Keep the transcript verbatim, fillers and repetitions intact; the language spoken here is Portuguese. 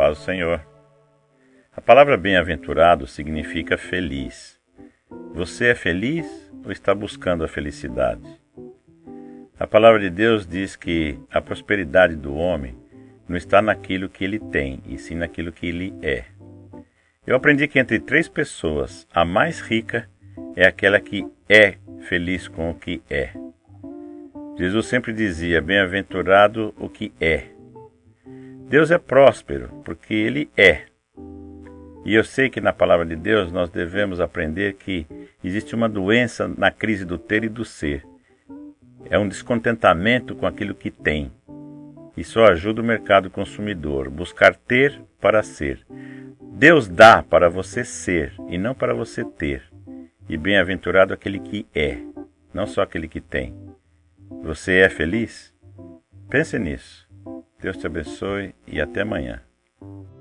paz do Senhor. A palavra bem-aventurado significa feliz. Você é feliz ou está buscando a felicidade? A palavra de Deus diz que a prosperidade do homem não está naquilo que ele tem, e sim naquilo que ele é. Eu aprendi que entre três pessoas, a mais rica é aquela que é feliz com o que é. Jesus sempre dizia, bem-aventurado o que é. Deus é próspero, porque Ele é. E eu sei que na palavra de Deus nós devemos aprender que existe uma doença na crise do ter e do ser. É um descontentamento com aquilo que tem. E só ajuda o mercado consumidor, buscar ter para ser. Deus dá para você ser e não para você ter. E bem-aventurado aquele que é, não só aquele que tem. Você é feliz? Pense nisso. Deus te abençoe e até amanhã.